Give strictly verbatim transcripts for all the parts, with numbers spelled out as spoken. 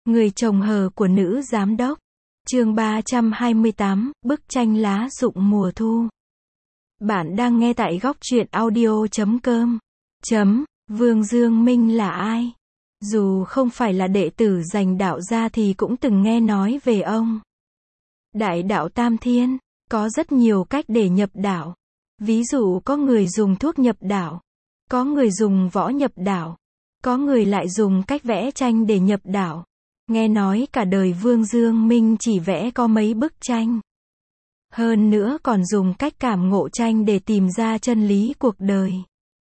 Người chồng hờ của nữ giám đốc. Chương ba trăm hai mươi tám, bức tranh lá rụng mùa thu. Bạn đang nghe tại góc truyện audio chấm com. Chấm, Vương Dương Minh là ai? Dù không phải là đệ tử giành đạo gia thì cũng từng nghe nói về ông. Đại đạo Tam Thiên, có rất nhiều cách để nhập đạo. Ví dụ có người dùng thuốc nhập đạo, có người dùng võ nhập đạo, có người lại dùng cách vẽ tranh để nhập đạo. Nghe nói cả đời Vương Dương Minh chỉ vẽ có mấy bức tranh. Hơn nữa còn dùng cách cảm ngộ tranh để tìm ra chân lý cuộc đời.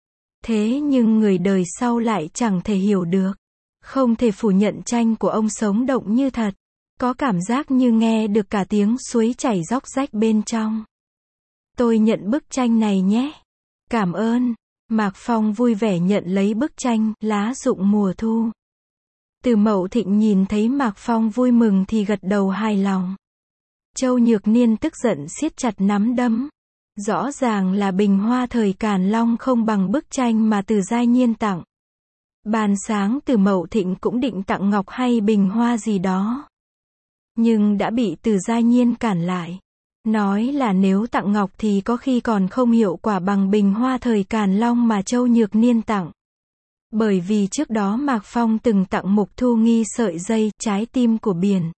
Thế nhưng người đời sau lại chẳng thể hiểu được. Không thể phủ nhận tranh của ông sống động như thật. Có cảm giác như nghe được cả tiếng suối chảy róc rách bên trong. Tôi nhận bức tranh này nhé. Cảm ơn. Mạc Phong vui vẻ nhận lấy bức tranh Lá rụng mùa thu. Từ Mậu Thịnh nhìn thấy Mạc Phong vui mừng thì gật đầu hài lòng. Châu Nhược Niên tức giận siết chặt nắm đấm. Rõ ràng là bình hoa thời Càn Long không bằng bức tranh mà Từ Giai Nhiên tặng. Ban sáng Từ Mậu Thịnh cũng định tặng ngọc hay bình hoa gì đó. Nhưng đã bị Từ Giai Nhiên cản lại. Nói là nếu tặng ngọc thì có khi còn không hiệu quả bằng bình hoa thời Càn Long mà Châu Nhược Niên tặng. Bởi vì trước đó Mạc Phong từng tặng Mục Thu Nghi sợi dây trái tim của biển.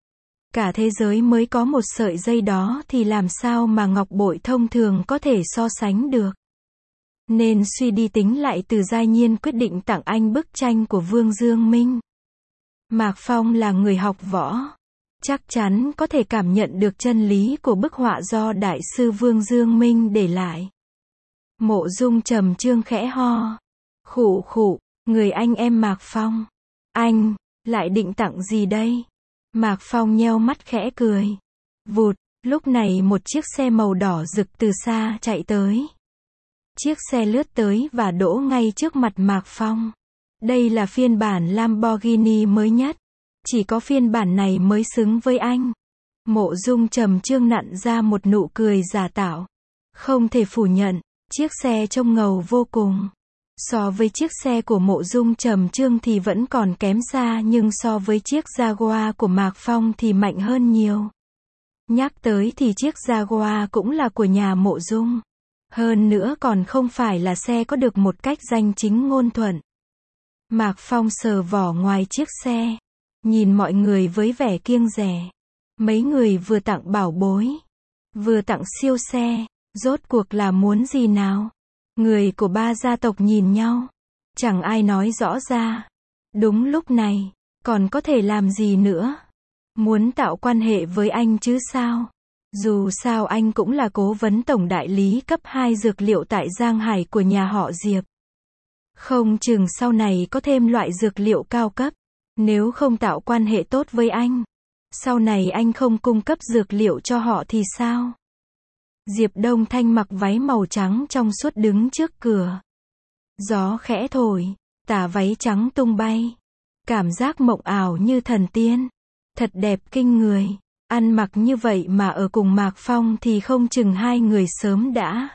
Cả thế giới mới có một sợi dây đó thì làm sao mà ngọc bội thông thường có thể so sánh được. Nên suy đi tính lại Từ Giai Nhiên quyết định tặng anh bức tranh của Vương Dương Minh. Mạc Phong là người học võ. Chắc chắn có thể cảm nhận được chân lý của bức họa do Đại sư Vương Dương Minh để lại. Mộ Dung trầm trương khẽ ho. Khụ khụ, người anh em Mạc Phong. Anh, lại định tặng gì đây? Mạc Phong nheo mắt khẽ cười. Vụt, lúc này một chiếc xe màu đỏ rực từ xa chạy tới. Chiếc xe lướt tới và đỗ ngay trước mặt Mạc Phong. Đây là phiên bản Lamborghini mới nhất. Chỉ có phiên bản này mới xứng với anh. Mộ Dung trầm trương nặn ra một nụ cười giả tạo. Không thể phủ nhận, chiếc xe trông ngầu vô cùng. So với chiếc xe của Mộ Dung trầm trương thì vẫn còn kém xa, nhưng so với chiếc Jaguar của Mạc Phong thì mạnh hơn nhiều. Nhắc tới thì chiếc Jaguar cũng là của nhà Mộ Dung. Hơn nữa còn không phải là xe có được một cách danh chính ngôn thuận. Mạc Phong sờ vỏ ngoài chiếc xe. Nhìn mọi người với vẻ kiêng dè. Mấy người vừa tặng bảo bối, vừa tặng siêu xe, rốt cuộc là muốn gì nào? Người của ba gia tộc nhìn nhau. Chẳng ai nói rõ ra. Đúng lúc này, còn có thể làm gì nữa? Muốn tạo quan hệ với anh chứ sao? Dù sao anh cũng là cố vấn tổng đại lý cấp hai dược liệu tại Giang Hải của nhà họ Diệp. Không chừng sau này có thêm loại dược liệu cao cấp. Nếu không tạo quan hệ tốt với anh, sau này anh không cung cấp dược liệu cho họ thì sao? Diệp Đông Thanh mặc váy màu trắng trong suốt đứng trước cửa. Gió khẽ thổi, tà váy trắng tung bay. Cảm giác mộng ảo như thần tiên. Thật đẹp kinh người. Ăn mặc như vậy mà ở cùng Mạc Phong thì không chừng hai người sớm đã.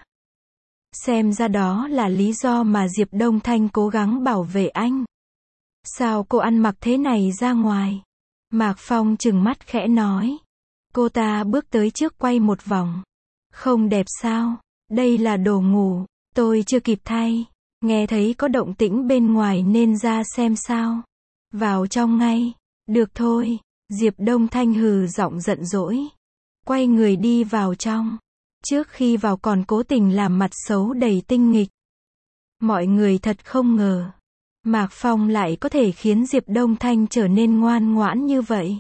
Xem ra đó là lý do mà Diệp Đông Thanh cố gắng bảo vệ anh. Sao cô ăn mặc thế này ra ngoài? Mạc Phong trừng mắt khẽ nói. Cô ta bước tới trước quay một vòng. Không đẹp sao? Đây là đồ ngủ. Tôi chưa kịp thay. Nghe thấy có động tĩnh bên ngoài nên ra xem sao. Vào trong ngay. Được thôi. Diệp Đông Thanh hừ giọng giận dỗi. Quay người đi vào trong. Trước khi vào còn cố tình làm mặt xấu đầy tinh nghịch. Mọi người thật không ngờ. Mạc Phong lại có thể khiến Diệp Đông Thanh trở nên ngoan ngoãn như vậy.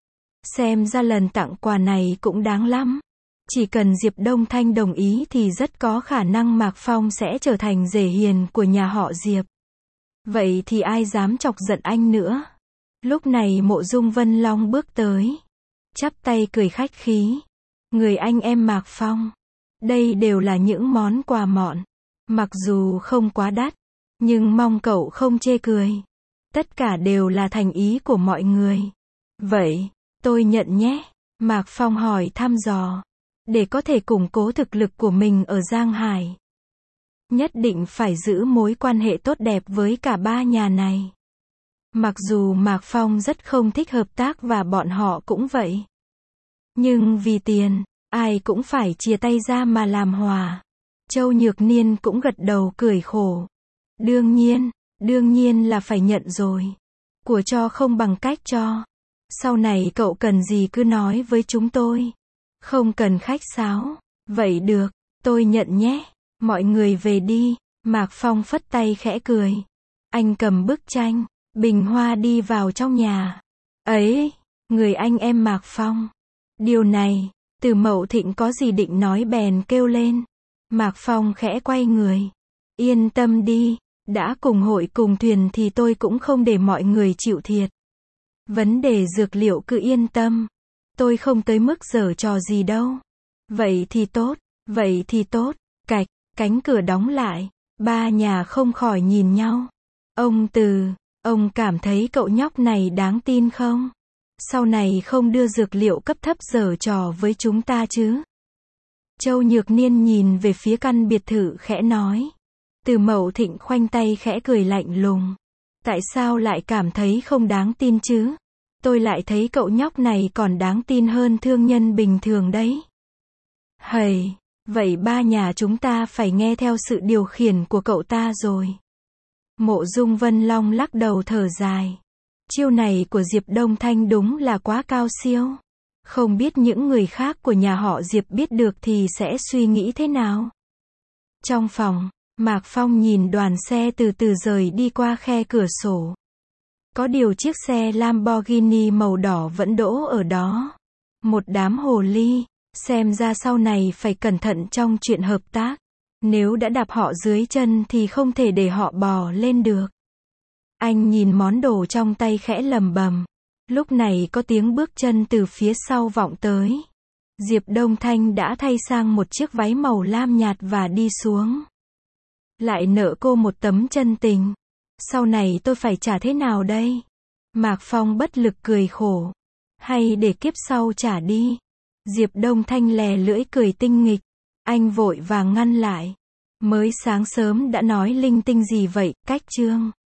Xem ra lần tặng quà này cũng đáng lắm. Chỉ cần Diệp Đông Thanh đồng ý thì rất có khả năng Mạc Phong sẽ trở thành rể hiền của nhà họ Diệp. Vậy thì ai dám chọc giận anh nữa? Lúc này Mộ Dung Vân Long bước tới. Chắp tay cười khách khí. Người anh em Mạc Phong. Đây đều là những món quà mọn. Mặc dù không quá đắt. Nhưng mong cậu không chê cười. Tất cả đều là thành ý của mọi người. Vậy, tôi nhận nhé. Mạc Phong hỏi thăm dò. Để có thể củng cố thực lực của mình ở Giang Hải. Nhất định phải giữ mối quan hệ tốt đẹp với cả ba nhà này. Mặc dù Mạc Phong rất không thích hợp tác và bọn họ cũng vậy. Nhưng vì tiền, ai cũng phải chia tay ra mà làm hòa. Châu Nhược Niên cũng gật đầu cười khổ. Đương nhiên, đương nhiên là phải nhận rồi. Của cho không bằng cách cho. Sau này cậu cần gì cứ nói với chúng tôi. Không cần khách sáo. Vậy được, tôi nhận nhé. Mọi người về đi. Mạc Phong phất tay khẽ cười. Anh cầm bức tranh, bình hoa đi vào trong nhà. Ấy, người anh em Mạc Phong. Điều này, Từ Mậu Thịnh có gì định nói bèn kêu lên. Mạc Phong khẽ quay người. Yên tâm đi, đã cùng hội cùng thuyền thì tôi cũng không để mọi người chịu thiệt. Vấn đề dược liệu cứ yên tâm. Tôi không tới mức giở trò gì đâu. Vậy thì tốt, vậy thì tốt. Cạch, cánh cửa đóng lại. Ba nhà không khỏi nhìn nhau. Ông Từ, ông cảm thấy cậu nhóc này đáng tin không? Sau này không đưa dược liệu cấp thấp giở trò với chúng ta chứ? Châu Nhược Niên nhìn về phía căn biệt thự khẽ nói. Từ Mậu Thịnh khoanh tay khẽ cười lạnh lùng. Tại sao lại cảm thấy không đáng tin chứ? Tôi lại thấy cậu nhóc này còn đáng tin hơn thương nhân bình thường đấy. Hầy, vậy ba nhà chúng ta phải nghe theo sự điều khiển của cậu ta rồi. Mộ Dung Vân Long lắc đầu thở dài. Chiêu này của Diệp Đông Thanh đúng là quá cao siêu. Không biết những người khác của nhà họ Diệp biết được thì sẽ suy nghĩ thế nào. Trong phòng, Mạc Phong nhìn đoàn xe từ từ rời đi qua khe cửa sổ. Có điều chiếc xe Lamborghini màu đỏ vẫn đỗ ở đó. Một đám hồ ly, xem ra sau này phải cẩn thận trong chuyện hợp tác. Nếu đã đạp họ dưới chân thì không thể để họ bò lên được. Anh nhìn món đồ trong tay khẽ lầm bầm. Lúc này có tiếng bước chân từ phía sau vọng tới. Diệp Đông Thanh đã thay sang một chiếc váy màu lam nhạt và đi xuống. Lại nợ cô một tấm chân tình. Sau này tôi phải trả thế nào đây? Mạc Phong bất lực cười khổ. Hay để kiếp sau trả đi. Diệp Đông Thanh lè lưỡi cười tinh nghịch. Anh vội vàng ngăn lại. Mới sáng sớm đã nói linh tinh gì vậy, cách chương.